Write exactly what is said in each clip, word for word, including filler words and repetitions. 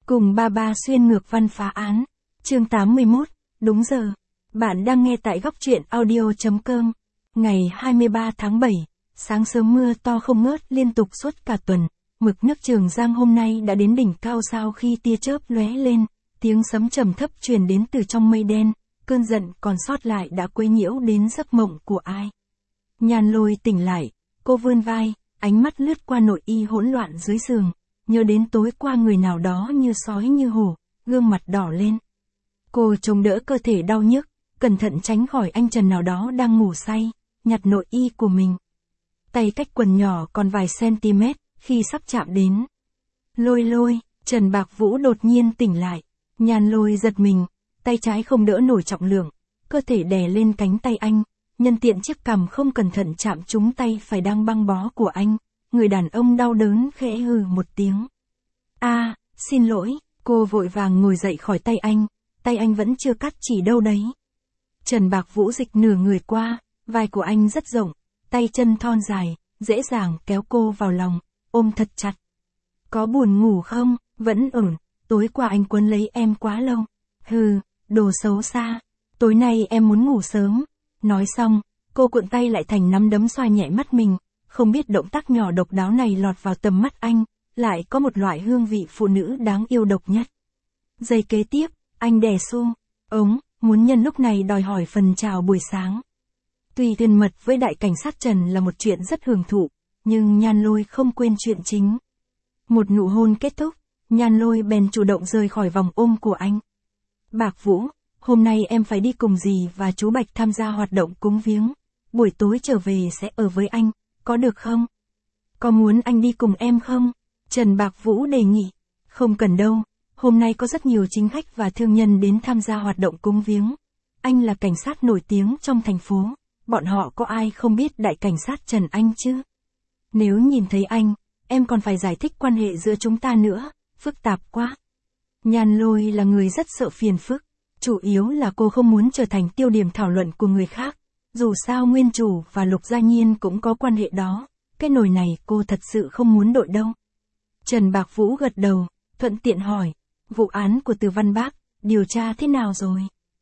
Cùng ba ba xuyên ngược văn phá án. Chương tám mươi mốt, đúng giờ. Bạn đang nghe tại góc truyện audio.com. Ngày hai mươi ba tháng bảy, sáng sớm mưa to không ngớt liên tục suốt cả tuần. Mực nước Trường Giang hôm nay đã đến đỉnh cao sau khi tia chớp lóe lên, tiếng sấm trầm thấp truyền đến từ trong mây đen, cơn giận còn sót lại đã quấy nhiễu đến giấc mộng của ai. Nhan Lôi tỉnh lại, cô vươn vai, ánh mắt lướt qua nội y hỗn loạn dưới giường, nhớ đến tối qua người nào đó như sói như hổ, gương mặt đỏ lên. Cô chống đỡ cơ thể đau nhức, cẩn thận tránh khỏi anh Trần nào đó đang ngủ say, nhặt nội y của mình. Tay cách quần nhỏ còn vài cm, khi sắp chạm đến. Lôi Lôi, Trần Bạc Vũ đột nhiên tỉnh lại, Nhan Lôi giật mình, tay trái không đỡ nổi trọng lượng, cơ thể đè lên cánh tay anh, nhân tiện chiếc cằm không cẩn thận chạm trúng tay phải đang băng bó của anh, người đàn ông đau đớn khẽ hừ một tiếng. A, à, xin lỗi, cô vội vàng ngồi dậy khỏi tay anh, tay anh vẫn chưa cắt chỉ đâu đấy. Trần Bạc Vũ dịch nửa người qua, vai của anh rất rộng, tay chân thon dài, dễ dàng kéo cô vào lòng, ôm thật chặt. Có buồn ngủ không? Vẫn ổn, tối qua anh quấn lấy em quá lâu. Hừ, đồ xấu xa, tối nay em muốn ngủ sớm. Nói xong, cô cuộn tay lại thành nắm đấm xoa nhẹ mắt mình, không biết động tác nhỏ độc đáo này lọt vào tầm mắt anh, lại có một loại hương vị phụ nữ đáng yêu độc nhất. Giây kế tiếp, anh đè xu, ống, muốn nhân lúc này đòi hỏi phần chào buổi sáng. Tuy thân mật với đại cảnh sát Trần là một chuyện rất hưởng thụ, nhưng Nhan Lôi không quên chuyện chính. Một nụ hôn kết thúc, Nhan Lôi bèn chủ động rời khỏi vòng ôm của anh. Bạc Vũ, hôm nay em phải đi cùng dì và chú Bạch tham gia hoạt động cúng viếng. Buổi tối trở về sẽ ở với anh, có được không? Có muốn anh đi cùng em không? Trần Bạc Vũ đề nghị. Không cần đâu, hôm nay có rất nhiều chính khách và thương nhân đến tham gia hoạt động cúng viếng. Anh là cảnh sát nổi tiếng trong thành phố, bọn họ có ai không biết đại cảnh sát Trần anh chứ? Nếu nhìn thấy anh, em còn phải giải thích quan hệ giữa chúng ta nữa, phức tạp quá. Nhan Lôi là người rất sợ phiền phức, chủ yếu là cô không muốn trở thành tiêu điểm thảo luận của người khác. Dù sao Nguyên Chủ và Lục Gia Nhiên cũng có quan hệ đó, cái nồi này cô thật sự không muốn đội đâu. Trần Bạc Vũ gật đầu, thuận tiện hỏi, vụ án của Từ Văn Bác, điều tra thế nào rồi?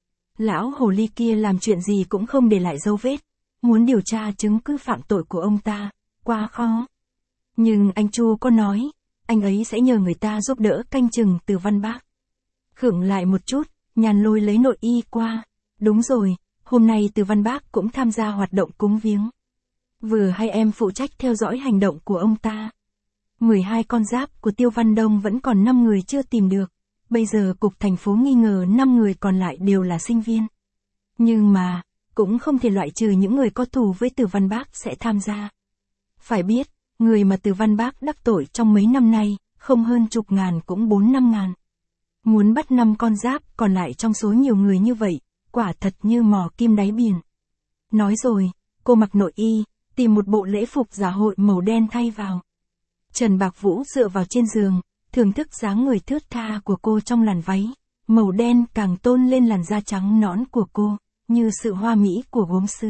Lão hồ ly kia làm chuyện gì cũng không để lại dấu vết, muốn điều tra chứng cứ phạm tội của ông ta, quá khó. Nhưng anh Chu có nói, anh ấy sẽ nhờ người ta giúp đỡ canh chừng Từ Văn Bác. Khựng lại một chút, Nhan Lôi lấy nội y qua, đúng rồi. Hôm nay Từ Văn Bác cũng tham gia hoạt động cúng viếng. Vừa hay em phụ trách theo dõi hành động của ông ta. mười hai con giáp của Tiêu Văn Đông vẫn còn năm người chưa tìm được. Bây giờ cục thành phố nghi ngờ năm người còn lại đều là sinh viên. Nhưng mà, cũng không thể loại trừ những người có thù với Từ Văn Bác sẽ tham gia. Phải biết, người mà Từ Văn Bác đắc tội trong mấy năm nay, không hơn chục ngàn cũng bốn năm ngàn. Muốn bắt năm con giáp còn lại trong số nhiều người như vậy, quả thật như mò kim đáy biển. Nói rồi, cô mặc nội y, tìm một bộ lễ phục dạ hội màu đen thay vào. Trần Bạc Vũ dựa vào trên giường, thưởng thức dáng người thướt tha của cô trong làn váy, màu đen càng tôn lên làn da trắng nõn của cô, như sự hoa mỹ của gốm sứ.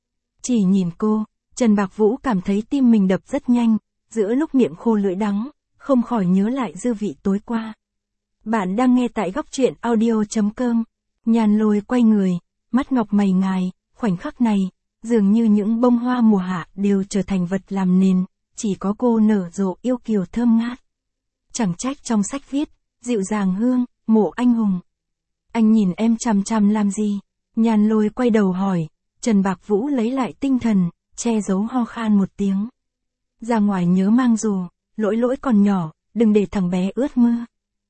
Chỉ nhìn cô, Trần Bạc Vũ cảm thấy tim mình đập rất nhanh, giữa lúc miệng khô lưỡi đắng, không khỏi nhớ lại dư vị tối qua. Bạn đang nghe tại góc truyện audio.com. Nhan Lôi quay người, mắt ngọc mày ngài, khoảnh khắc này, dường như những bông hoa mùa hạ đều trở thành vật làm nền, chỉ có cô nở rộ yêu kiều thơm ngát. Chẳng trách trong sách viết, dịu dàng hương, mộ anh hùng. Anh nhìn em chằm chằm làm gì? Nhan Lôi quay đầu hỏi, Trần Bạc Vũ lấy lại tinh thần, che giấu ho khan một tiếng. Ra ngoài nhớ mang dù, lỗi lỗi còn nhỏ, đừng để thằng bé ướt mưa.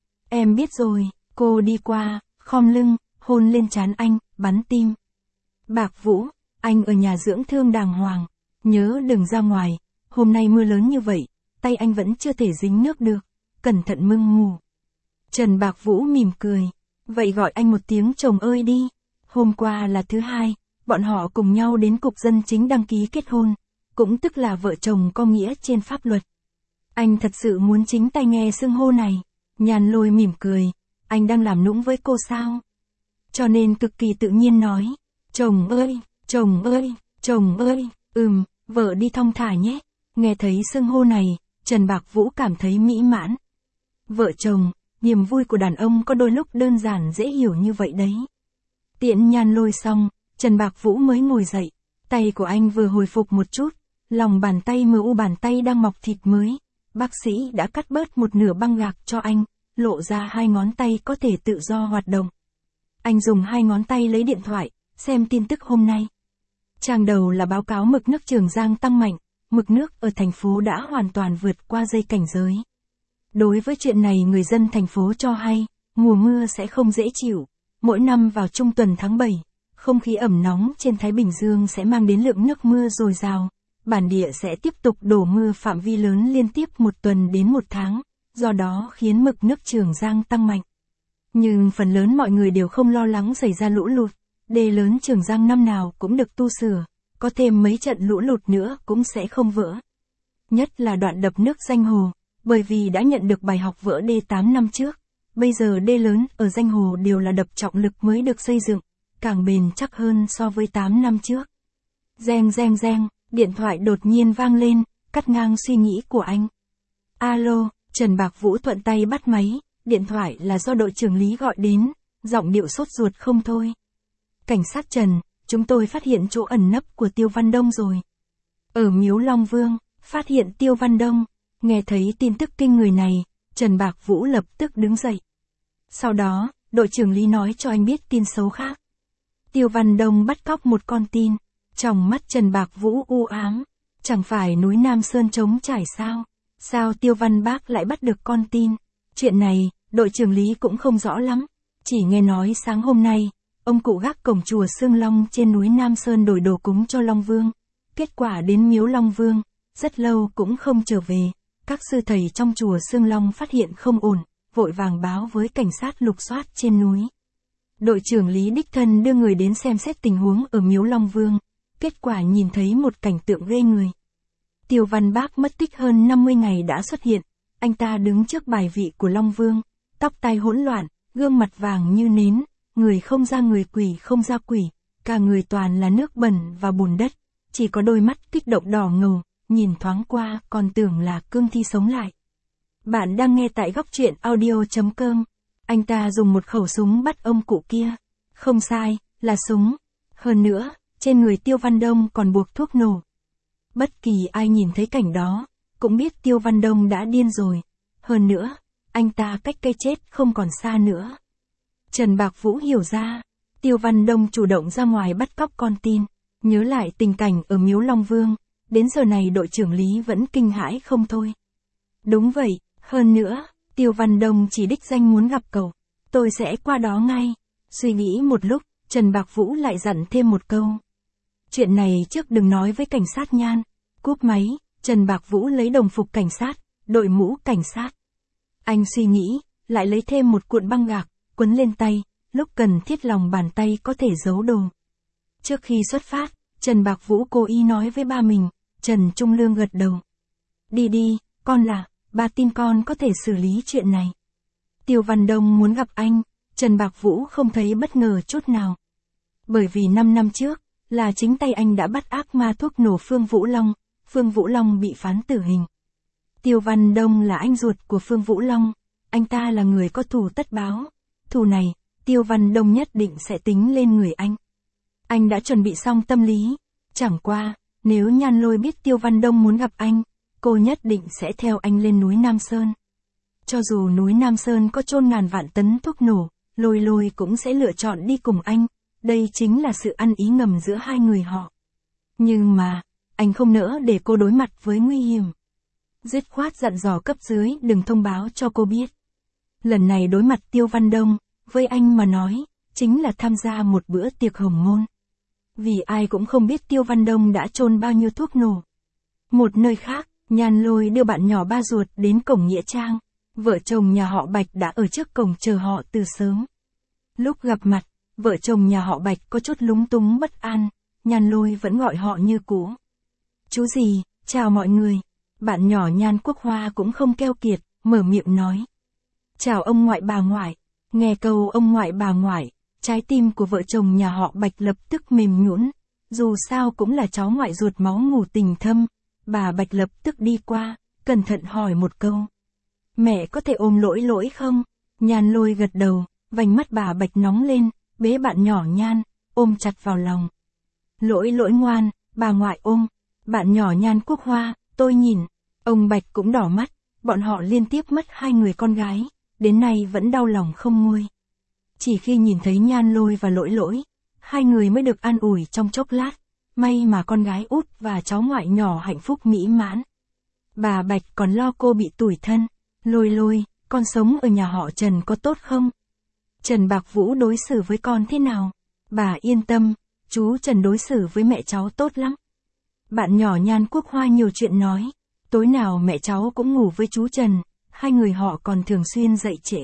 Em biết rồi, cô đi qua, khom lưng, hôn lên trán anh, bắn tim. Bạc Vũ, anh ở nhà dưỡng thương đàng hoàng, nhớ đừng ra ngoài, hôm nay mưa lớn như vậy, tay anh vẫn chưa thể dính nước được, cẩn thận mưng mù. Trần Bạc Vũ mỉm cười, vậy gọi anh một tiếng chồng ơi đi. Hôm qua là thứ hai, bọn họ cùng nhau đến cục dân chính đăng ký kết hôn, cũng tức là vợ chồng có nghĩa trên pháp luật. Anh thật sự muốn chính tay nghe xưng hô này. Nhan Lôi mỉm cười, anh đang làm nũng với cô sao? Cho nên cực kỳ tự nhiên nói, chồng ơi, chồng ơi, chồng ơi, ừm, vợ đi thong thả nhé. Nghe thấy xưng hô này, Trần Bạc Vũ cảm thấy mỹ mãn. Vợ chồng, niềm vui của đàn ông có đôi lúc đơn giản dễ hiểu như vậy đấy. Tiễn Nhan Lôi xong, Trần Bạc Vũ mới ngồi dậy, tay của anh vừa hồi phục một chút, lòng bàn tay mờ u bàn tay đang mọc thịt mới. Bác sĩ đã cắt bớt một nửa băng gạc cho anh, lộ ra hai ngón tay có thể tự do hoạt động. Anh dùng hai ngón tay lấy điện thoại, xem tin tức hôm nay. Trang đầu là báo cáo mực nước Trường Giang tăng mạnh, mực nước ở thành phố đã hoàn toàn vượt qua dây cảnh giới. Đối với chuyện này người dân thành phố cho hay, mùa mưa sẽ không dễ chịu. Mỗi năm vào trung tuần tháng bảy, không khí ẩm nóng trên Thái Bình Dương sẽ mang đến lượng nước mưa dồi dào. Bản địa sẽ tiếp tục đổ mưa phạm vi lớn liên tiếp một tuần đến một tháng, do đó khiến mực nước Trường Giang tăng mạnh. Nhưng phần lớn mọi người đều không lo lắng xảy ra lũ lụt, đê lớn Trường Giang năm nào cũng được tu sửa, có thêm mấy trận lũ lụt nữa cũng sẽ không vỡ. Nhất là đoạn đập nước Danh Hồ, bởi vì đã nhận được bài học vỡ đê tám năm trước, bây giờ đê lớn ở Danh Hồ đều là đập trọng lực mới được xây dựng, càng bền chắc hơn so với tám năm trước. Reng reng reng. Điện thoại đột nhiên vang lên, cắt ngang suy nghĩ của anh. Alo, Trần Bạc Vũ thuận tay bắt máy, điện thoại là do đội trưởng Lý gọi đến, giọng điệu sốt ruột không thôi. Cảnh sát Trần, chúng tôi phát hiện chỗ ẩn nấp của Tiêu Văn Đông rồi. Ở Miếu Long Vương, phát hiện Tiêu Văn Đông, nghe thấy tin tức kinh người này, Trần Bạc Vũ lập tức đứng dậy. Sau đó, đội trưởng Lý nói cho anh biết tin xấu khác. Tiêu Văn Đông bắt cóc một con tin. Trong mắt Trần Bạc Vũ u ám, chẳng phải núi Nam Sơn trống trải sao? Sao Tiêu Văn Bác lại bắt được con tin? Chuyện này, đội trưởng Lý cũng không rõ lắm. Chỉ nghe nói sáng hôm nay, ông cụ gác cổng chùa Sương Long trên núi Nam Sơn đổi đồ cúng cho Long Vương. Kết quả đến Miếu Long Vương, rất lâu cũng không trở về. Các sư thầy trong chùa Sương Long phát hiện không ổn, vội vàng báo với cảnh sát lục soát trên núi. Đội trưởng Lý đích thân đưa người đến xem xét tình huống ở Miếu Long Vương. Kết quả nhìn thấy một cảnh tượng ghê người. Tiêu Văn Bác mất tích hơn năm mươi ngày đã xuất hiện, anh ta đứng trước bài vị của Long Vương, tóc tai hỗn loạn, gương mặt vàng như nến, người không ra người quỷ không ra quỷ, cả người toàn là nước bẩn và bùn đất, chỉ có đôi mắt kích động đỏ ngầu, nhìn thoáng qua còn tưởng là cương thi sống lại. Bạn đang nghe tại góc truyện audio chấm com. Anh ta dùng một khẩu súng bắt ông cụ kia. Không sai, là súng. Hơn nữa, trên người Tiêu Văn Đông còn buộc thuốc nổ. Bất kỳ ai nhìn thấy cảnh đó, cũng biết Tiêu Văn Đông đã điên rồi. Hơn nữa, anh ta cách cái chết không còn xa nữa. Trần Bạc Vũ hiểu ra, Tiêu Văn Đông chủ động ra ngoài bắt cóc con tin. Nhớ lại tình cảnh ở Miếu Long Vương, đến giờ này đội trưởng Lý vẫn kinh hãi không thôi. Đúng vậy, hơn nữa, Tiêu Văn Đông chỉ đích danh muốn gặp cậu. Tôi sẽ qua đó ngay. Suy nghĩ một lúc, Trần Bạc Vũ lại dặn thêm một câu. Chuyện này trước đừng nói với cảnh sát Nhan. Cúp máy, Trần Bạc Vũ lấy đồng phục cảnh sát, đội mũ cảnh sát. Anh suy nghĩ, lại lấy thêm một cuộn băng gạc, quấn lên tay, lúc cần thiết lòng bàn tay có thể giấu đồ. Trước khi xuất phát, Trần Bạc Vũ cố ý nói với ba mình, Trần Trung Lương gật đầu. Đi đi, con là, ba tin con có thể xử lý chuyện này. Tiêu Văn Đông muốn gặp anh, Trần Bạc Vũ không thấy bất ngờ chút nào. Bởi vì năm năm trước, là chính tay anh đã bắt ác ma thuốc nổ Phương Vũ Long, Phương Vũ Long bị phán tử hình. Tiêu Văn Đông là anh ruột của Phương Vũ Long, anh ta là người có thù tất báo. Thù này, Tiêu Văn Đông nhất định sẽ tính lên người anh. Anh đã chuẩn bị xong tâm lý, chẳng qua, nếu Nhan Lôi biết Tiêu Văn Đông muốn gặp anh, cô nhất định sẽ theo anh lên núi Nam Sơn. Cho dù núi Nam Sơn có chôn ngàn vạn tấn thuốc nổ, Lôi Lôi cũng sẽ lựa chọn đi cùng anh, đây chính là sự ăn ý ngầm giữa hai người họ. Nhưng mà, anh không nỡ để cô đối mặt với nguy hiểm. Dứt khoát dặn dò cấp dưới đừng thông báo cho cô biết. Lần này đối mặt Tiêu Văn Đông, với anh mà nói, chính là tham gia một bữa tiệc hồng môn. Vì ai cũng không biết Tiêu Văn Đông đã chôn bao nhiêu thuốc nổ. Một nơi khác, Nhan Lôi đưa bạn nhỏ ba ruột đến cổng nghĩa trang. Vợ chồng nhà họ Bạch đã ở trước cổng chờ họ từ sớm. Lúc gặp mặt, vợ chồng nhà họ Bạch có chút lúng túng bất an, Nhan Lôi vẫn gọi họ như cũ. Chú gì, chào mọi người. Bạn nhỏ Nhan Quốc Hoa cũng không keo kiệt, mở miệng nói. Chào ông ngoại bà ngoại. Nghe câu ông ngoại bà ngoại, trái tim của vợ chồng nhà họ Bạch lập tức mềm nhũn. Dù sao cũng là cháu ngoại ruột máu mủ tình thâm. Bà Bạch lập tức đi qua, cẩn thận hỏi một câu. Mẹ có thể ôm Lỗi Lỗi không? Nhan Lôi gật đầu, vành mắt bà Bạch nóng lên, bế bạn nhỏ Nhan, ôm chặt vào lòng. Lỗi lỗi ngoan, bà ngoại ôm, bạn nhỏ Nhan Quốc Hoa, tôi nhìn, ông Bạch cũng đỏ mắt, bọn họ liên tiếp mất hai người con gái, đến nay vẫn đau lòng không nguôi. Chỉ khi nhìn thấy Nhan Lôi và lỗi lỗi, hai người mới được an ủi trong chốc lát, may mà con gái út và cháu ngoại nhỏ hạnh phúc mỹ mãn. Bà Bạch còn lo cô bị tủi thân, Lôi Lôi, con sống ở nhà họ Trần có tốt không? Trần Bạc Vũ đối xử với con thế nào? Bà yên tâm, chú Trần đối xử với mẹ cháu tốt lắm. Bạn nhỏ Nhan Quốc Hoa nhiều chuyện nói, tối nào mẹ cháu cũng ngủ với chú Trần, hai người họ còn thường xuyên dậy trễ.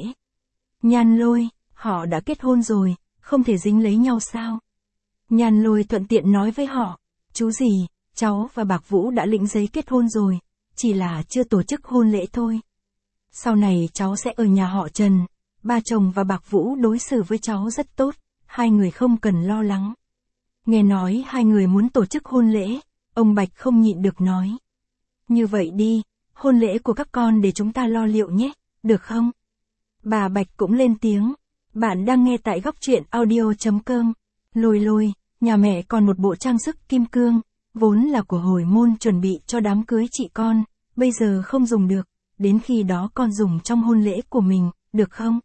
Nhan Lôi, họ đã kết hôn rồi, không thể dính lấy nhau sao? Nhan Lôi thuận tiện nói với họ, chú gì, cháu và Bạc Vũ đã lĩnh giấy kết hôn rồi, chỉ là chưa tổ chức hôn lễ thôi. Sau này cháu sẽ ở nhà họ Trần, ba chồng và Bạc Vũ đối xử với cháu rất tốt, hai người không cần lo lắng. Nghe nói hai người muốn tổ chức hôn lễ, ông Bạch không nhịn được nói. Như vậy đi, hôn lễ của các con để chúng ta lo liệu nhé, được không? Bà Bạch cũng lên tiếng, bạn đang nghe tại góc truyện audio.com. Lôi Lôi, nhà mẹ còn một bộ trang sức kim cương, vốn là của hồi môn chuẩn bị cho đám cưới chị con, bây giờ không dùng được, đến khi đó con dùng trong hôn lễ của mình, được không?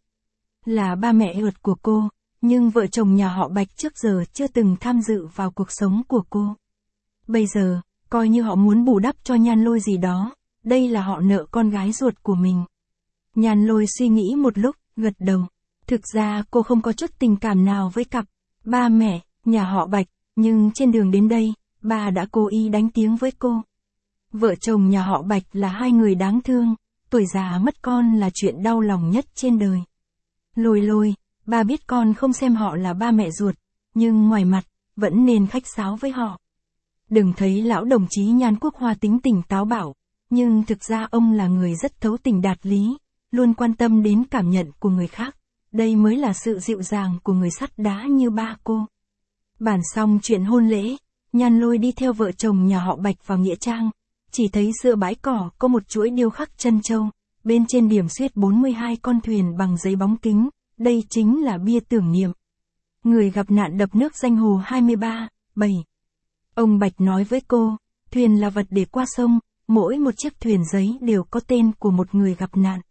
Là ba mẹ ruột của cô, nhưng vợ chồng nhà họ Bạch trước giờ chưa từng tham dự vào cuộc sống của cô. Bây giờ, coi như họ muốn bù đắp cho Nhan Lôi gì đó, đây là họ nợ con gái ruột của mình. Nhan Lôi suy nghĩ một lúc, gật đầu. Thực ra cô không có chút tình cảm nào với cặp ba mẹ, nhà họ Bạch, nhưng trên đường đến đây, bà đã cố ý đánh tiếng với cô. Vợ chồng nhà họ Bạch là hai người đáng thương, tuổi già mất con là chuyện đau lòng nhất trên đời. Lôi Lôi, bà biết con không xem họ là ba mẹ ruột, nhưng ngoài mặt, vẫn nên khách sáo với họ. Đừng thấy lão đồng chí Nhan Quốc Hoa tính tình táo bạo, nhưng thực ra ông là người rất thấu tình đạt lý, luôn quan tâm đến cảm nhận của người khác. Đây mới là sự dịu dàng của người sắt đá như ba cô. Bàn xong chuyện hôn lễ, Nhan Lôi đi theo vợ chồng nhà họ Bạch vào nghĩa trang, chỉ thấy giữa bãi cỏ có một chuỗi điêu khắc chân châu, bên trên điểm xuyết bốn mươi hai con thuyền bằng giấy bóng kính, đây chính là bia tưởng niệm. Người gặp nạn đập nước danh hồ hai mươi ba, bảy. Ông Bạch nói với cô, thuyền là vật để qua sông, mỗi một chiếc thuyền giấy đều có tên của một người gặp nạn.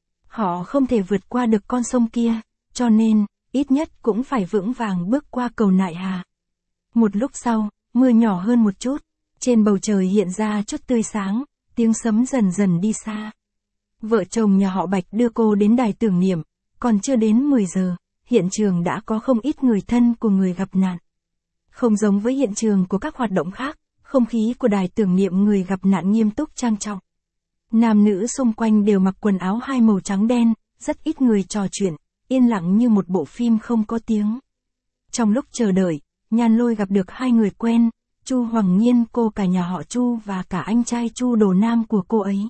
Họ không thể vượt qua được con sông kia, cho nên, ít nhất cũng phải vững vàng bước qua cầu Nại Hà. Một lúc sau, mưa nhỏ hơn một chút, trên bầu trời hiện ra chút tươi sáng, tiếng sấm dần dần đi xa. Vợ chồng nhà họ Bạch đưa cô đến đài tưởng niệm, còn chưa đến mười giờ, hiện trường đã có không ít người thân của người gặp nạn. Không giống với hiện trường của các hoạt động khác, không khí của đài tưởng niệm người gặp nạn nghiêm túc trang trọng. Nam nữ xung quanh đều mặc quần áo hai màu trắng đen, rất ít người trò chuyện, yên lặng như một bộ phim không có tiếng. Trong lúc chờ đợi, Nhan Lôi gặp được hai người quen, Chu Hoàng Nhiên, cô cả nhà họ Chu và cả anh trai Chu Đồ Nam của cô ấy.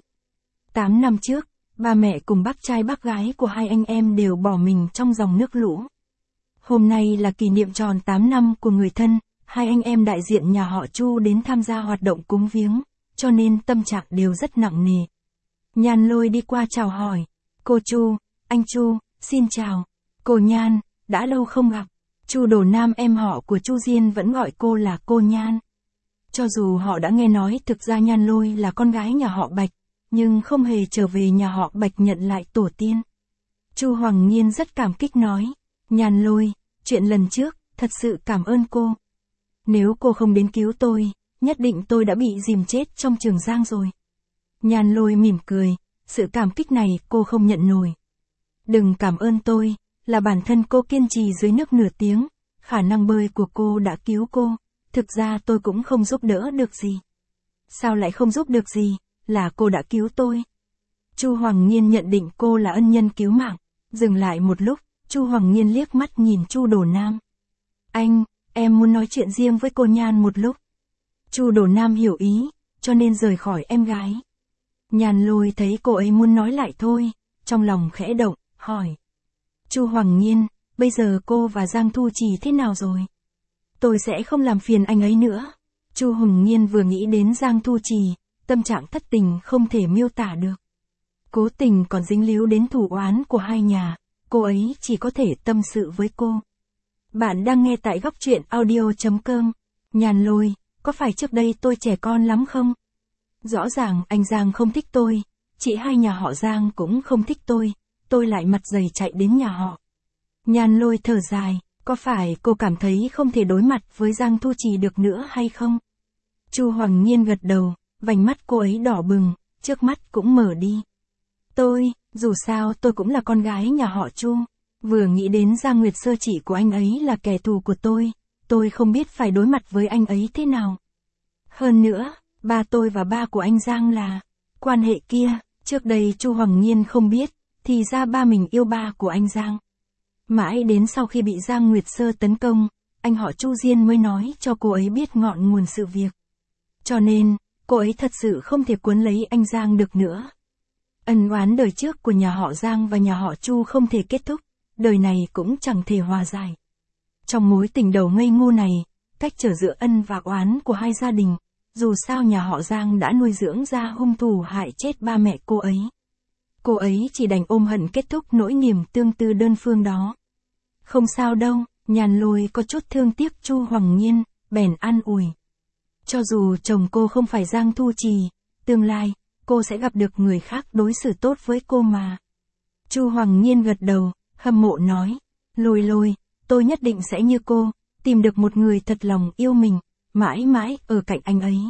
Tám năm trước, ba mẹ cùng bác trai bác gái của hai anh em đều bỏ mình trong dòng nước lũ. Hôm nay là kỷ niệm tròn tám năm của người thân, hai anh em đại diện nhà họ Chu đến tham gia hoạt động cúng viếng, cho nên tâm trạng đều rất nặng nề. Nhan Lôi đi qua chào hỏi, cô Chu, anh Chu, xin chào, cô Nhan, đã lâu không gặp. Chu Đồ Nam em họ của Chu Diên vẫn gọi cô là cô Nhan. Cho dù họ đã nghe nói thực ra Nhan Lôi là con gái nhà họ Bạch, nhưng không hề trở về nhà họ Bạch nhận lại tổ tiên. Chu Hoàng Nhiên rất cảm kích nói, Nhan Lôi, chuyện lần trước, thật sự cảm ơn cô. Nếu cô không đến cứu tôi, nhất định tôi đã bị dìm chết trong Trường Giang rồi. Nhan Lôi mỉm cười, sự cảm kích này cô không nhận nổi. Đừng cảm ơn tôi, là bản thân cô kiên trì dưới nước nửa tiếng, khả năng bơi của cô đã cứu cô, thực ra tôi cũng không giúp đỡ được gì. Sao lại không giúp được gì, là cô đã cứu tôi. Chu Hoàng Nhiên nhận định cô là ân nhân cứu mạng, dừng lại một lúc, Chu Hoàng Nhiên liếc mắt nhìn Chu Đồ Nam. Anh, em muốn nói chuyện riêng với cô Nhan một lúc. Chu Đồ Nam hiểu ý, cho nên rời khỏi em gái. Nhan Lôi thấy cô ấy muốn nói lại thôi, trong lòng khẽ động, hỏi. Chu Hoàng Nhiên, bây giờ cô và Giang Thu Trì thế nào rồi? Tôi sẽ không làm phiền anh ấy nữa. Chu Hoàng Nhiên vừa nghĩ đến Giang Thu Trì, tâm trạng thất tình không thể miêu tả được. Cố tình còn dính líu đến thù oán của hai nhà, cô ấy chỉ có thể tâm sự với cô. Bạn đang nghe tại góc truyện audio.com. Nhàn Lôi, có phải trước đây tôi trẻ con lắm không? Rõ ràng anh Giang không thích tôi, chị hai nhà họ Giang cũng không thích tôi, tôi lại mặt dày chạy đến nhà họ. Nhàn Lôi thở dài, có phải cô cảm thấy không thể đối mặt với Giang Thu Trì được nữa hay không? Chu Hoàng Nhiên gật đầu, vành mắt cô ấy đỏ bừng, trước mắt cũng mở đi. Tôi, dù sao tôi cũng là con gái nhà họ Chu, vừa nghĩ đến Giang Nguyệt Sơ chị của anh ấy là kẻ thù của tôi, tôi không biết phải đối mặt với anh ấy thế nào. Hơn nữa, ba tôi và ba của anh Giang là quan hệ kia, trước đây Chu Hoàng Nhiên không biết, thì ra ba mình yêu ba của anh Giang. Mãi đến sau khi bị Giang Nguyệt Sơ tấn công, anh họ Chu Diên mới nói cho cô ấy biết ngọn nguồn sự việc. Cho nên, cô ấy thật sự không thể cuốn lấy anh Giang được nữa. Ân oán đời trước của nhà họ Giang và nhà họ Chu không thể kết thúc, đời này cũng chẳng thể hòa giải. Trong mối tình đầu ngây ngô này, cách trở giữa ân và oán của hai gia đình, dù sao nhà họ Giang đã nuôi dưỡng ra hung thủ hại chết ba mẹ cô ấy. Cô ấy chỉ đành ôm hận kết thúc nỗi niềm tương tư đơn phương đó. Không sao đâu, Nhàn Lôi có chút thương tiếc Chu Hoàng Nhiên, bèn an ủi. Cho dù chồng cô không phải Giang Thu Trì, tương lai, cô sẽ gặp được người khác đối xử tốt với cô mà. Chu Hoàng Nhiên gật đầu, hâm mộ nói, Lôi Lôi, tôi nhất định sẽ như cô, tìm được một người thật lòng yêu mình, mãi mãi ở cạnh anh ấy.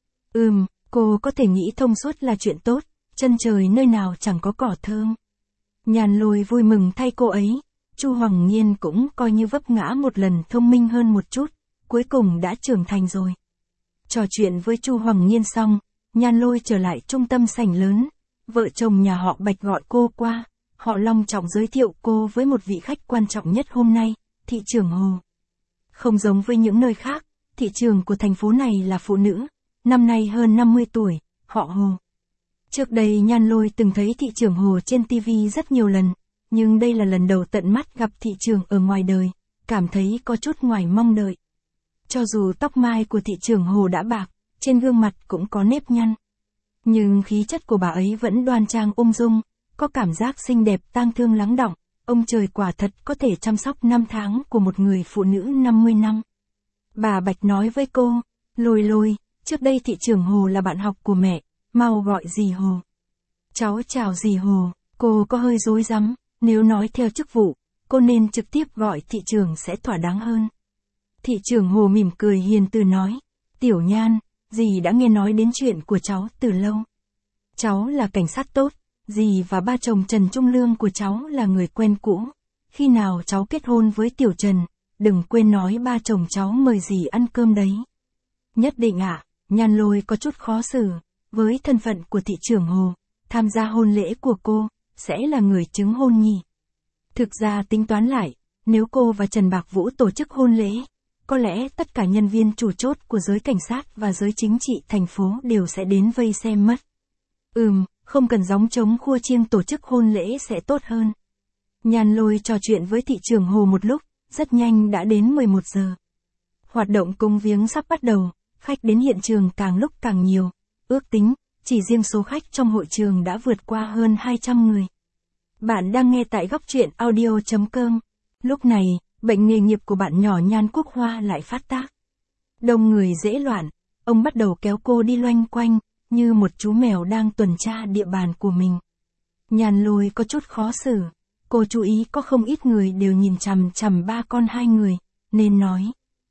Ừm, cô có thể nghĩ thông suốt là chuyện tốt, chân trời nơi nào chẳng có cỏ thơm. Nhàn Lôi vui mừng thay cô ấy, Chu Hoàng Nhiên cũng coi như vấp ngã một lần thông minh hơn một chút, cuối cùng đã trưởng thành rồi. Trò chuyện với Chu Hoàng Nhiên xong, Nhàn Lôi trở lại trung tâm sảnh lớn, vợ chồng nhà họ Bạch gọi cô qua, họ long trọng giới thiệu cô với một vị khách quan trọng nhất hôm nay, thị trưởng Hồ. Không giống với những nơi khác, thị trưởng của thành phố này là phụ nữ, năm nay hơn năm mươi tuổi, họ Hồ. Trước đây Nhàn Lôi từng thấy thị trưởng Hồ trên ti vi rất nhiều lần, nhưng đây là lần đầu tận mắt gặp thị trưởng ở ngoài đời, cảm thấy có chút ngoài mong đợi. Cho dù tóc mai của thị trưởng Hồ đã bạc, trên gương mặt cũng có nếp nhăn, nhưng khí chất của bà ấy vẫn đoan trang ung dung, có cảm giác xinh đẹp tang thương lắng đọng, ông trời quả thật có thể chăm sóc năm tháng của một người phụ nữ năm mươi năm. Bà Bạch nói với cô, Lôi Lôi, trước đây thị trưởng Hồ là bạn học của mẹ, mau gọi dì Hồ. Cháu chào dì Hồ, cô có hơi rối rắm, nếu nói theo chức vụ, cô nên trực tiếp gọi thị trưởng sẽ thỏa đáng hơn. Thị trưởng Hồ mỉm cười hiền từ nói, Tiểu Nhan, dì đã nghe nói đến chuyện của cháu từ lâu. Cháu là cảnh sát tốt, dì và ba chồng Trần Trung Lương của cháu là người quen cũ. Khi nào cháu kết hôn với Tiểu Trần, đừng quên nói ba chồng cháu mời dì ăn cơm đấy. Nhất định ạ, à, Nhàn Lôi có chút khó xử, với thân phận của thị trưởng Hồ, tham gia hôn lễ của cô, sẽ là người chứng hôn nhỉ. Thực ra tính toán lại, nếu cô và Trần Bạc Vũ tổ chức hôn lễ, có lẽ tất cả nhân viên chủ chốt của giới cảnh sát và giới chính trị thành phố đều sẽ đến vây xem mất. Ừm, không cần gióng trống khua chiêng tổ chức hôn lễ sẽ tốt hơn. Nhàn Lôi trò chuyện với thị trưởng Hồ một lúc, rất nhanh đã đến mười một giờ. Hoạt động cúng viếng sắp bắt đầu, khách đến hiện trường càng lúc càng nhiều, ước tính, chỉ riêng số khách trong hội trường đã vượt qua hơn hai trăm người. Bạn đang nghe tại góc truyện audio.com. Lúc này, bệnh nghề nghiệp của bạn nhỏ Nhan Quốc Hoa lại phát tác. Đông người dễ loạn, ông bắt đầu kéo cô đi loanh quanh, như một chú mèo đang tuần tra địa bàn của mình. Nhàn Lôi có chút khó xử, cô chú ý có không ít người đều nhìn chằm chằm ba con hai người, nên nói.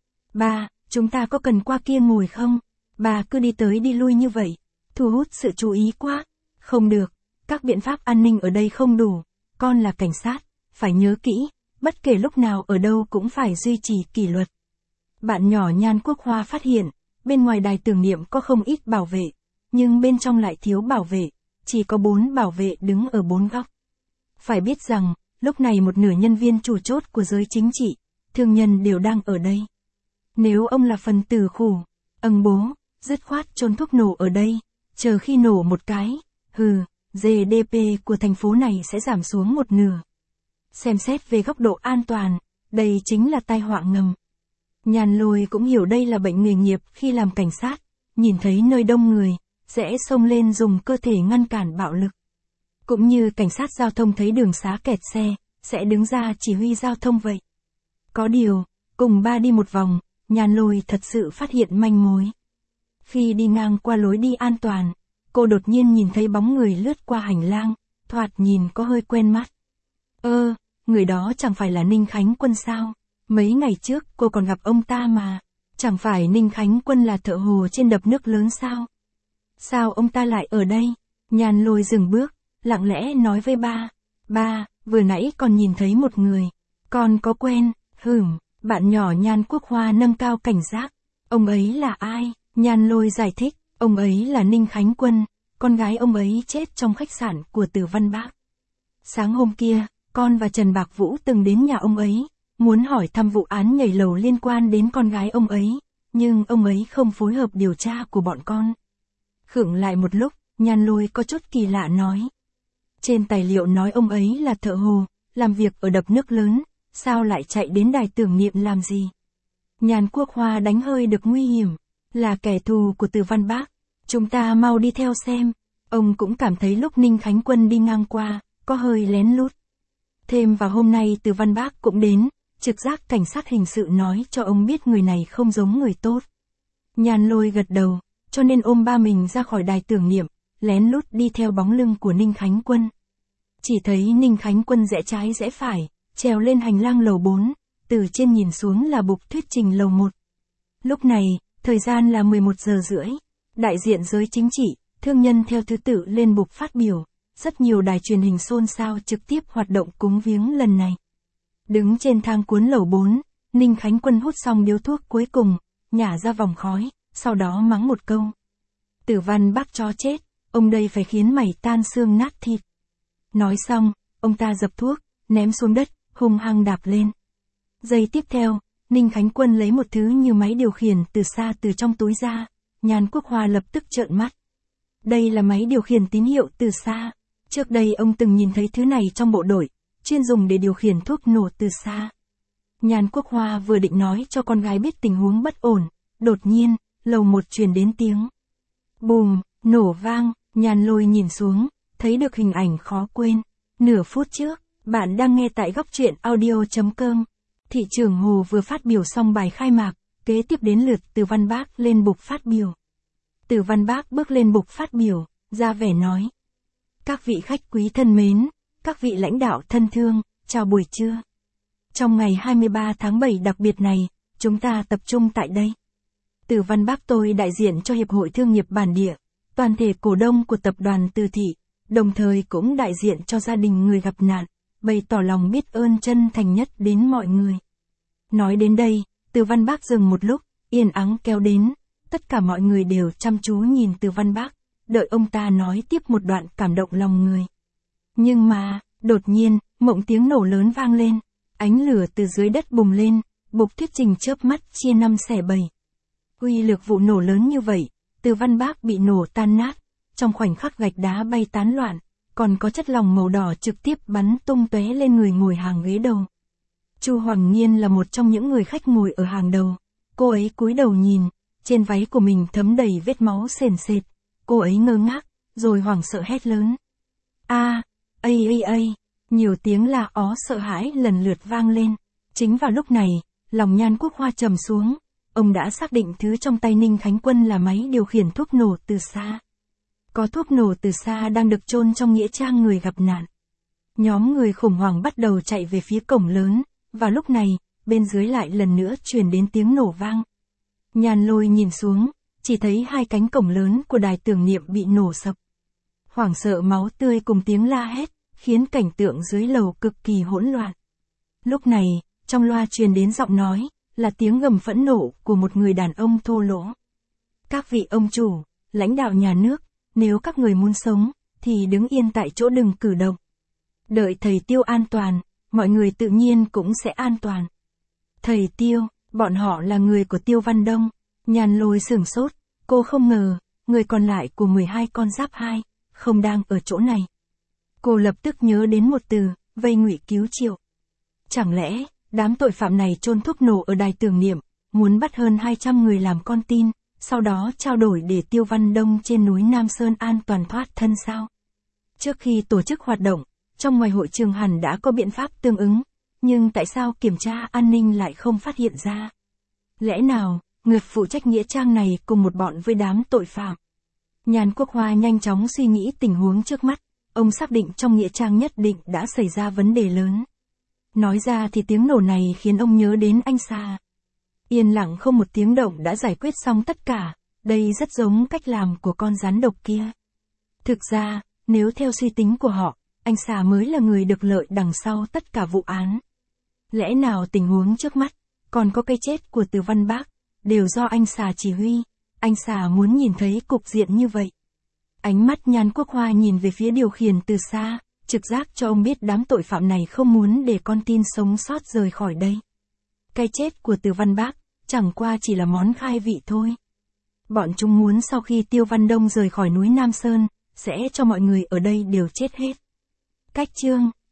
Ba, chúng ta có cần qua kia ngồi không? Bà cứ đi tới đi lui như vậy, thu hút sự chú ý quá. Không được, các biện pháp an ninh ở đây không đủ, con là cảnh sát, phải nhớ kỹ, bất kể lúc nào ở đâu cũng phải duy trì kỷ luật. Bạn nhỏ Nhan Quốc Hoa phát hiện, bên ngoài đài tưởng niệm có không ít bảo vệ, nhưng bên trong lại thiếu bảo vệ, chỉ có bốn bảo vệ đứng ở bốn góc. Phải biết rằng, lúc này một nửa nhân viên chủ chốt của giới chính trị, thương nhân đều đang ở đây. Nếu ông là phần tử khủ, âng bố, dứt khoát chôn thuốc nổ ở đây, chờ khi nổ một cái, hừ, giê đê pê của thành phố này sẽ giảm xuống một nửa. Xem xét về góc độ an toàn, đây chính là tai họa ngầm. Nhàn Lôi cũng hiểu đây là bệnh nghề nghiệp khi làm cảnh sát, nhìn thấy nơi đông người, sẽ xông lên dùng cơ thể ngăn cản bạo lực. Cũng như cảnh sát giao thông thấy đường xá kẹt xe, sẽ đứng ra chỉ huy giao thông vậy. Có điều, cùng ba đi một vòng, Nhan Lôi thật sự phát hiện manh mối. Khi đi ngang qua lối đi an toàn, cô đột nhiên nhìn thấy bóng người lướt qua hành lang, thoạt nhìn có hơi quen mắt. Ơ, người đó chẳng phải là Ninh Khánh Quân sao? Mấy ngày trước cô còn gặp ông ta mà. Chẳng phải Ninh Khánh Quân là thợ hồ trên đập nước lớn sao? Sao ông ta lại ở đây? Nhan Lôi dừng bước, lặng lẽ nói với ba. Ba, vừa nãy con nhìn thấy một người. Con có quen, hửm, bạn nhỏ Nhan Quốc Hoa nâng cao cảnh giác. Ông ấy là ai? Nhan Lôi giải thích, ông ấy là Ninh Khánh Quân, con gái ông ấy chết trong khách sạn của Từ Văn Bác. Sáng hôm kia, con và Trần Bạc Vũ từng đến nhà ông ấy, muốn hỏi thăm vụ án nhảy lầu liên quan đến con gái ông ấy, nhưng ông ấy không phối hợp điều tra của bọn con. Khựng lại một lúc, Nhan Lôi có chút kỳ lạ nói. Trên tài liệu nói ông ấy là thợ hồ, làm việc ở đập nước lớn, sao lại chạy đến đài tưởng niệm làm gì? Nhan Quốc Hoa đánh hơi được nguy hiểm, là kẻ thù của Từ Văn Bác. Chúng ta mau đi theo xem. Ông cũng cảm thấy lúc Ninh Khánh Quân đi ngang qua, có hơi lén lút. Thêm vào hôm nay Từ Văn Bác cũng đến, trực giác cảnh sát hình sự nói cho ông biết người này không giống người tốt. Nhan Lôi gật đầu, cho nên ôm ba mình ra khỏi đài tưởng niệm, lén lút đi theo bóng lưng của Ninh Khánh Quân. Chỉ thấy Ninh Khánh Quân rẽ trái rẽ phải, trèo lên hành lang lầu bốn, từ trên nhìn xuống là bục thuyết trình lầu một. Lúc này, thời gian là mười một giờ rưỡi, đại diện giới chính trị, thương nhân theo thứ tự lên bục phát biểu, rất nhiều đài truyền hình xôn xao trực tiếp hoạt động cúng viếng lần này. Đứng trên thang cuốn lầu bốn, Ninh Khánh Quân hút xong điếu thuốc cuối cùng, nhả ra vòng khói, sau đó mắng một câu. Tử Văn Bác chó chết, ông đây phải khiến mày tan xương nát thịt. Nói xong, ông ta dập thuốc, ném xuống đất, hung hăng đạp lên. Giây tiếp theo, Ninh Khánh Quân lấy một thứ như máy điều khiển từ xa từ trong túi ra, Nhan Quốc Hoa lập tức trợn mắt. Đây là máy điều khiển tín hiệu từ xa. Trước đây ông từng nhìn thấy thứ này trong bộ đội, chuyên dùng để điều khiển thuốc nổ từ xa. Nhan Quốc Hoa vừa định nói cho con gái biết tình huống bất ổn, đột nhiên, lầu một truyền đến tiếng. Bùm, nổ vang, Nhan Lôi nhìn xuống, thấy được hình ảnh khó quên. Nửa phút trước, bạn đang nghe tại góc truyện audio chấm com. Thị trưởng Hồ vừa phát biểu xong bài khai mạc, kế tiếp đến lượt Từ Văn Bác lên bục phát biểu. Từ Văn Bác bước lên bục phát biểu, ra vẻ nói. Các vị khách quý thân mến, các vị lãnh đạo thân thương, chào buổi trưa. Trong ngày hai mươi ba tháng bảy đặc biệt này, chúng ta tập trung tại đây. Từ Văn Bác tôi đại diện cho Hiệp hội Thương nghiệp Bản địa, toàn thể cổ đông của tập đoàn Từ Thị, đồng thời cũng đại diện cho gia đình người gặp nạn, bày tỏ lòng biết ơn chân thành nhất đến mọi người. Nói đến đây, Từ Văn Bác dừng một lúc, yên ắng kéo đến, tất cả mọi người đều chăm chú nhìn Từ Văn Bác, đợi ông ta nói tiếp một đoạn cảm động lòng người. Nhưng mà, đột nhiên, mộng tiếng nổ lớn vang lên, ánh lửa từ dưới đất bùng lên, bục thuyết trình chớp mắt chia năm xẻ bảy. Uy lực vụ nổ lớn như vậy, Từ Văn Bác bị nổ tan nát, trong khoảnh khắc gạch đá bay tán loạn, còn có chất lỏng màu đỏ trực tiếp bắn tung tóe lên người ngồi hàng ghế đầu. Chu Hoàng Nghiên là một trong những người khách ngồi ở hàng đầu, cô ấy cúi đầu nhìn, trên váy của mình thấm đầy vết máu sền sệt, cô ấy ngơ ngác, rồi hoảng sợ hét lớn. A, ây ây ây, nhiều tiếng la ó sợ hãi lần lượt vang lên. Chính vào lúc này, lòng Nhan Quốc Hoa trầm xuống, ông đã xác định thứ trong tay Ninh Khánh Quân là máy điều khiển thuốc nổ từ xa. Có thuốc nổ từ xa đang được chôn trong nghĩa trang người gặp nạn. Nhóm người khủng hoảng bắt đầu chạy về phía cổng lớn, và lúc này, bên dưới lại lần nữa truyền đến tiếng nổ vang. Nhan Lôi nhìn xuống, chỉ thấy hai cánh cổng lớn của đài tưởng niệm bị nổ sập. Hoảng sợ máu tươi cùng tiếng la hét, khiến cảnh tượng dưới lầu cực kỳ hỗn loạn. Lúc này, trong loa truyền đến giọng nói, là tiếng gầm phẫn nộ của một người đàn ông thô lỗ. Các vị ông chủ, lãnh đạo nhà nước, nếu các người muốn sống, thì đứng yên tại chỗ đừng cử động. Đợi thầy Tiêu an toàn, mọi người tự nhiên cũng sẽ an toàn. Thầy Tiêu, bọn họ là người của Tiêu Văn Đông. Nhan Lôi sửng sốt, cô không ngờ, người còn lại của mười hai con giáp hai, không đang ở chỗ này. Cô lập tức nhớ đến một từ, vây ngụy cứu triệu. Chẳng lẽ, đám tội phạm này chôn thuốc nổ ở đài tưởng niệm, muốn bắt hơn hai trăm người làm con tin, sau đó trao đổi để Tiêu Văn Đông trên núi Nam Sơn an toàn thoát thân sao? Trước khi tổ chức hoạt động, trong ngoài hội trường hẳn đã có biện pháp tương ứng, nhưng tại sao kiểm tra an ninh lại không phát hiện ra? Lẽ nào, người phụ trách nghĩa trang này cùng một bọn với đám tội phạm? Nhàn Quốc Hoa nhanh chóng suy nghĩ tình huống trước mắt, ông xác định trong nghĩa trang nhất định đã xảy ra vấn đề lớn. Nói ra thì tiếng nổ này khiến ông nhớ đến anh Sa. Yên lặng không một tiếng động đã giải quyết xong tất cả, đây rất giống cách làm của con rắn độc kia. Thực ra, nếu theo suy tính của họ, anh Sa mới là người được lợi đằng sau tất cả vụ án. Lẽ nào tình huống trước mắt, còn có cái chết của Từ Văn Bác, đều do anh Sa chỉ huy, anh Sa muốn nhìn thấy cục diện như vậy. Ánh mắt Nhan Quốc Hoa nhìn về phía điều khiển từ xa, trực giác cho ông biết đám tội phạm này không muốn để con tin sống sót rời khỏi đây. Cái chết của Từ Văn Bác, chẳng qua chỉ là món khai vị thôi. Bọn chúng muốn sau khi Tiêu Văn Đông rời khỏi núi Nam Sơn, sẽ cho mọi người ở đây đều chết hết. Cách chương